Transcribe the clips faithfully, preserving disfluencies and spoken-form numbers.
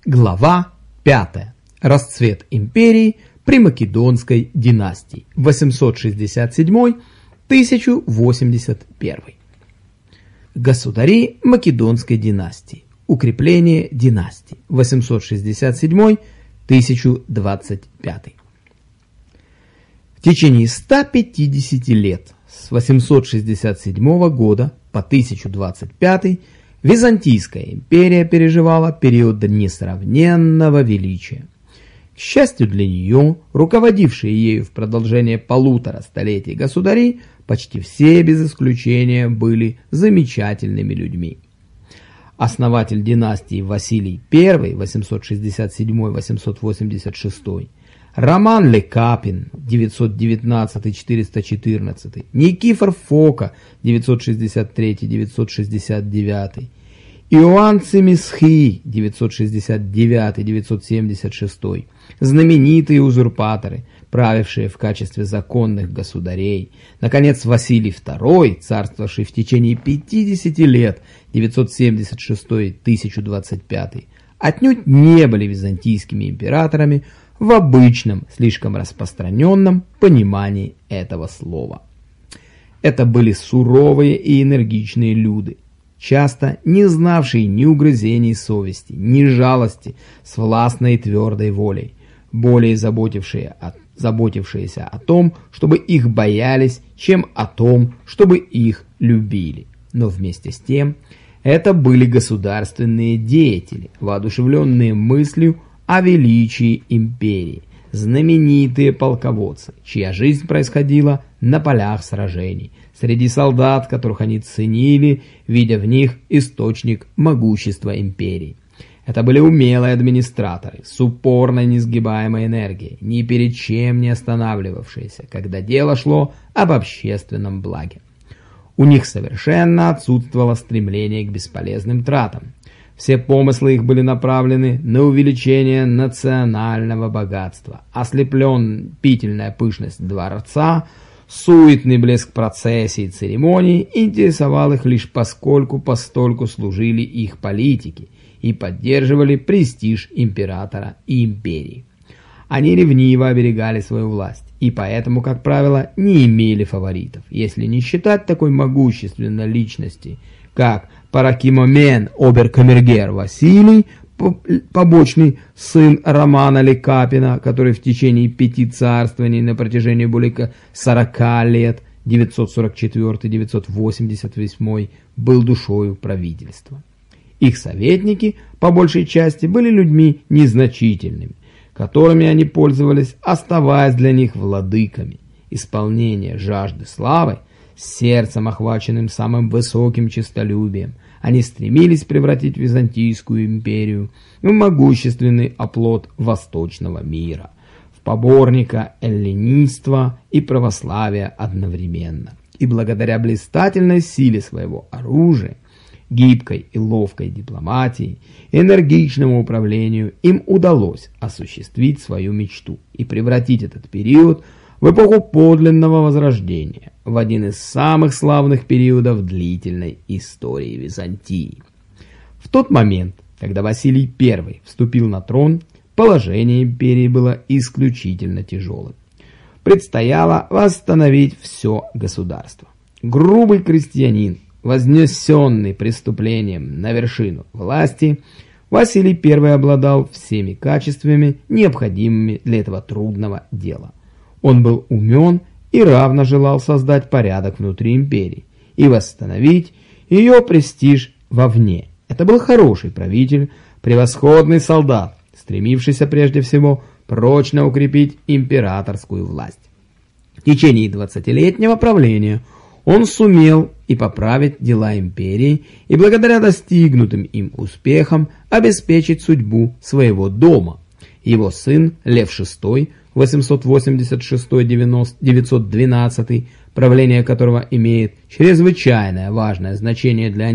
Глава пятая. Расцвет империи при Македонской династии восемьсот шестьдесят седьмой — тысяча восемьдесят первый. Государи Македонской династии. Укрепление династии восемьсот шестьдесят седьмой — тысяча двадцать пятый. В течение ста пятидесяти лет с восемьсот шестьдесят седьмого года по тысяча двадцать пятый Византийская империя переживала период несравненного величия. К счастью для нее, руководившие ею в продолжение полутора столетий государи почти все без исключения были замечательными людьми. Основатель династии Василий I восемьсот шестьдесят седьмой — восемьсот восемьдесят шестой, Роман Лекапин девятьсот девятнадцатый — четыреста четырнадцатый, Никифор Фока девятьсот шестьдесят третий — девятьсот шестьдесят девятый, Иоанн Цимисхий девятьсот шестьдесят девятый — девятьсот семьдесят шестой, знаменитые узурпаторы, правившие в качестве законных государей, наконец Василий второй, царствовавший в течение пятидесяти лет девятьсот семьдесят шестой — тысяча двадцать пятый, отнюдь не были византийскими императорами в обычном, слишком распространенном понимании этого слова. Это были суровые и энергичные люди, часто не знавшие ни угрызений совести, ни жалости, с властной и твердой волей, более заботившие о, заботившиеся о том, чтобы их боялись, чем о том, чтобы их любили. Но вместе с тем, это были государственные деятели, воодушевленные мыслью о величии империи, знаменитые полководцы, чья жизнь происходила на полях сражений, среди солдат, которых они ценили, видя в них источник могущества империи. Это были умелые администраторы с упорной несгибаемой энергией, ни перед чем не останавливавшиеся, когда дело шло об общественном благе. У них совершенно отсутствовало стремление к бесполезным тратам. Все помыслы их были направлены на увеличение национального богатства. Ослепленная пышность дворца, суетный блеск процессий и церемоний интересовал их лишь поскольку-постольку служили их политике и поддерживали престиж императора и империи. Они ревниво оберегали свою власть и поэтому, как правило, не имели фаворитов, если не считать такой могущественной личности, как Паракимомен обер-камергер Василий, побочный сын Романа Лекапина, который в течение пяти царствований на протяжении более сорока лет, девятьсот сорок четвёртый — девятьсот восемьдесят восьмой, был душою правительства. Их советники, по большей части, были людьми незначительными, которыми они пользовались, оставаясь для них владыками. Исполнение жажды славы, с сердцем охваченным самым высоким честолюбием, они стремились превратить Византийскую империю в могущественный оплот восточного мира, в поборника эллинизма и православия одновременно. И благодаря блистательной силе своего оружия, гибкой и ловкой дипломатии, энергичному управлению им удалось осуществить свою мечту и превратить этот период в эпоху подлинного возрождения, в один из самых славных периодов длительной истории Византии. В тот момент, когда Василий I вступил на трон, положение империи было исключительно тяжелым. Предстояло восстановить все государство. Грубый крестьянин, вознесенный преступлением на вершину власти, Василий I обладал всеми качествами, необходимыми для этого трудного дела. Он был умен и равно желал создать порядок внутри империи и восстановить ее престиж вовне. Это был хороший правитель, превосходный солдат, стремившийся прежде всего прочно укрепить императорскую власть. В течение двадцатилетнего правления он сумел и поправить дела империи и благодаря достигнутым им успехам обеспечить судьбу своего дома. Его сын Лев шестой восемьсот восемьдесят шестой — девятьсот двенадцатый, правление которого имеет чрезвычайно важное значение для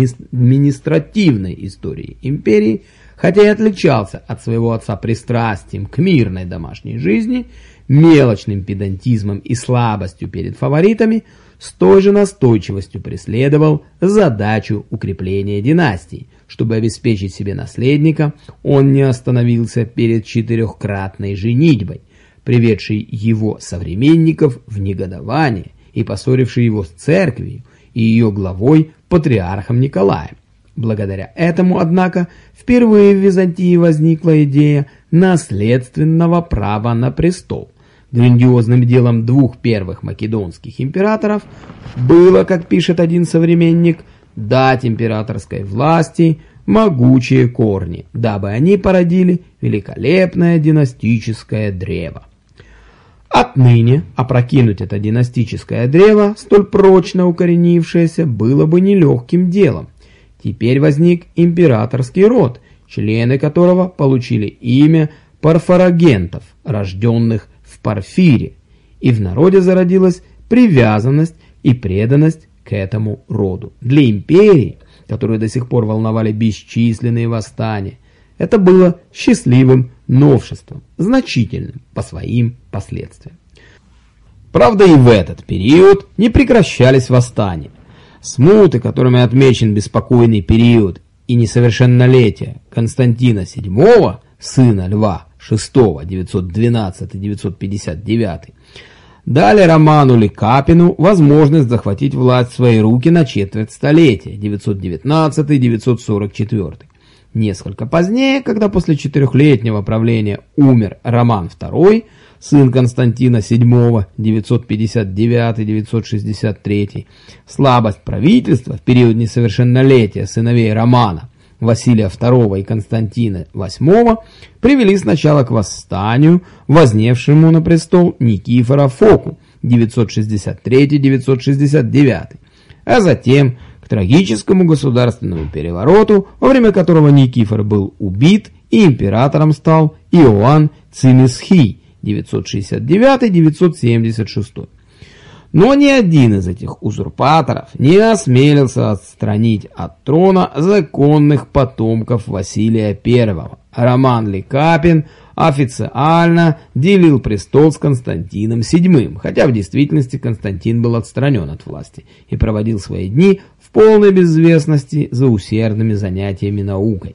административной истории империи, хотя и отличался от своего отца пристрастием к мирной домашней жизни, мелочным педантизмом и слабостью перед фаворитами, с той же настойчивостью преследовал задачу укрепления династии. Чтобы обеспечить себе наследника, он не остановился перед четырехкратной женитьбой, приведшей его современников в негодование и поссорившей его с церковью и ее главой патриархом Николаем. Благодаря этому, однако, впервые в Византии возникла идея наследственного права на престол. Грандиозным делом двух первых македонских императоров было, как пишет один современник, дать императорской власти могучие корни, дабы они породили великолепное династическое древо. Отныне опрокинуть это династическое древо, столь прочно укоренившееся, было бы нелегким делом. Теперь возник императорский род, члены которого получили имя парфорагентов, рожденных в Парфире, и в народе зародилась привязанность и преданность к этому роду. Для империи, которую до сих пор волновали бесчисленные восстания, это было счастливым новшеством, значительным по своим последствиям. Правда, и в этот период не прекращались восстания. Смуты, которыми отмечен беспокойный период и несовершеннолетие Константина седьмого, сына Льва шестого, девятьсот двенадцатый — девятьсот пятьдесят девятый, дали Роману Ликапину возможность захватить власть в свои руки на четверть столетия, девятьсот девятнадцатый — девятьсот сорок четвёртый. Несколько позднее, когда после четырехлетнего правления умер Роман второй, сын Константина седьмого, девятьсот пятьдесят девятый — девятьсот шестьдесят третий, слабость правительства в период несовершеннолетия сыновей Романа, Василия второго и Константина восьмого, привели сначала к восстанию, вознесшему на престол Никифора Фоку, девятьсот шестьдесят третий — девятьсот шестьдесят девятый, а затем к трагическому государственному перевороту, во время которого Никифор был убит и императором стал Иоанн Цимисхий, девятьсот шестьдесят девятый — девятьсот семьдесят шестой. Но ни один из этих узурпаторов не осмелился отстранить от трона законных потомков Василия первого. Роман Ликапин официально делил престол с Константином седьмым, хотя в действительности Константин был отстранен от власти и проводил свои дни в полной безвестности за усердными занятиями наукой.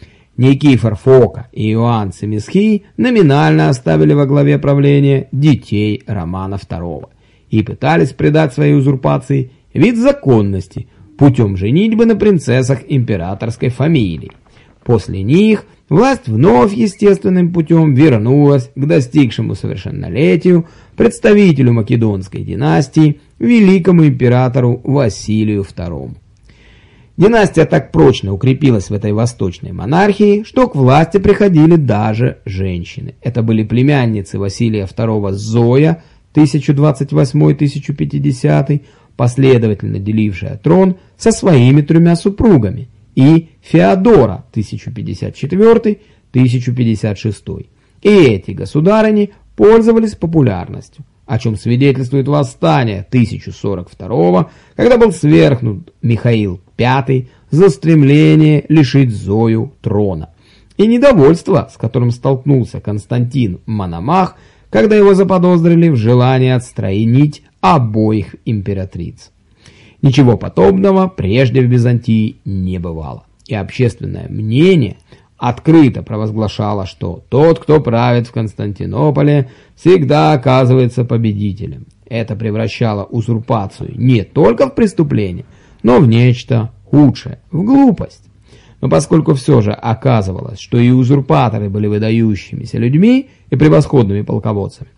Никифор Фока и Иоанн Цимисхий номинально оставили во главе правления детей Романа второго и пытались придать своей узурпации вид законности путем женитьбы на принцессах императорской фамилии. После них власть вновь естественным путем вернулась к достигшему совершеннолетию представителю македонской династии, великому императору Василию второму. Династия так прочно укрепилась в этой восточной монархии, что к власти приходили даже женщины. Это были племянницы Василия второго Зоя, тысяча двадцать восьмой — тысяча пятидесятый, последовательно делившая трон со своими тремя супругами, и Феодора, тысяча пятьдесят четвёртый — тысяча пятьдесят шестой. И эти государыни пользовались популярностью, о чем свидетельствует восстание тысяча сорок второго, когда был свергнут Михаил пятый за стремление лишить Зою трона, и недовольство, с которым столкнулся Константин Мономах, когда его заподозрили в желании отстранить обоих императриц. Ничего подобного прежде в Византии не бывало, и общественное мнение открыто провозглашало, что тот, кто правит в Константинополе, всегда оказывается победителем. Это превращало узурпацию не только в преступление, но в нечто худшее, в глупость. Но поскольку все же оказывалось, что и узурпаторы были выдающимися людьми и превосходными полководцами,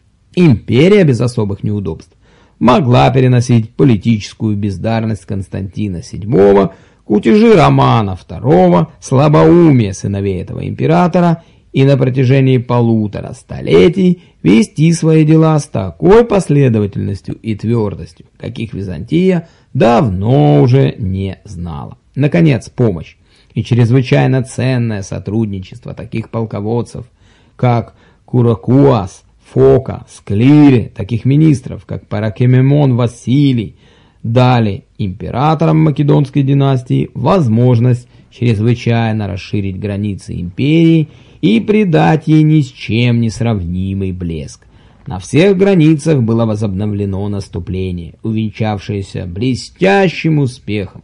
империя без особых неудобств могла переносить политическую бездарность Константина седьмого, кутежи Романа второго, слабоумие сыновей этого императора и на протяжении полутора столетий вести свои дела с такой последовательностью и твердостью, каких Византия давно уже не знала. Наконец, помощь и чрезвычайно ценное сотрудничество таких полководцев, как Куракуас, Фока, Склири, таких министров, как Паракемемон Василий, дали императорам Македонской династии возможность чрезвычайно расширить границы империи и придать ей ни с чем не сравнимый блеск. На всех границах было возобновлено наступление, увенчавшееся блестящим успехом.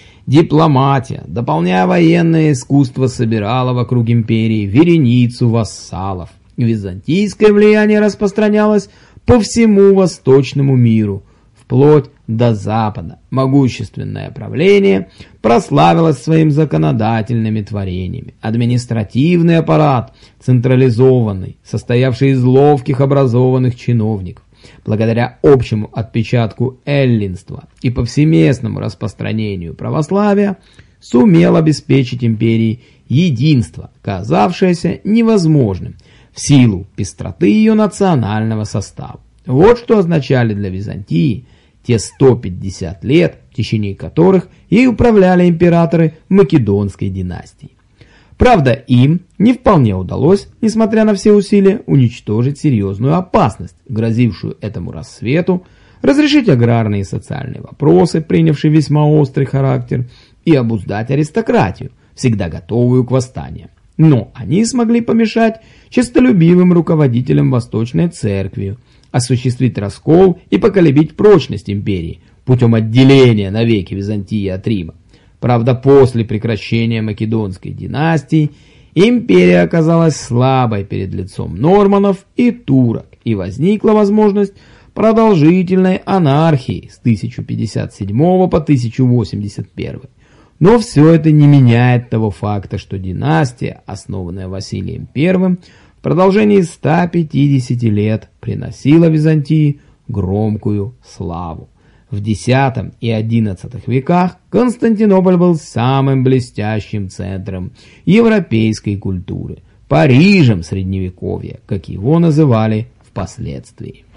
Дипломатия, дополняя военное искусство, собирала вокруг империи вереницу вассалов. Византийское влияние распространялось по всему восточному миру, вплоть до Запада. Могущественное правление прославилось своими законодательными творениями. Административный аппарат, централизованный, состоявший из ловких образованных чиновников, благодаря общему отпечатку эллинства и повсеместному распространению православия, сумел обеспечить империи единство, казавшееся невозможным в силу пестроты ее национального состава. Вот что означали для Византии те сто пятьдесят лет, в течение которых ей управляли императоры Македонской династии. Правда, им не вполне удалось, несмотря на все усилия, уничтожить серьезную опасность, грозившую этому рассвету, разрешить аграрные и социальные вопросы, принявшие весьма острый характер, и обуздать аристократию, всегда готовую к восстаниям. Но они смогли помешать честолюбивым руководителям Восточной Церкви, осуществить раскол и поколебить прочность империи путем отделения навеки Византии от Рима. Правда, после прекращения Македонской династии империя оказалась слабой перед лицом норманнов и турок, и возникла возможность продолжительной анархии с тысяча пятьдесят седьмого по тысяча восемьдесят первый. Но все это не меняет того факта, что династия, основанная Василием Первым, в продолжении ста пятидесяти лет приносила Византии громкую славу. В десятом и одиннадцатом веках Константинополь был самым блестящим центром европейской культуры, Парижем Средневековья, как его называли впоследствии.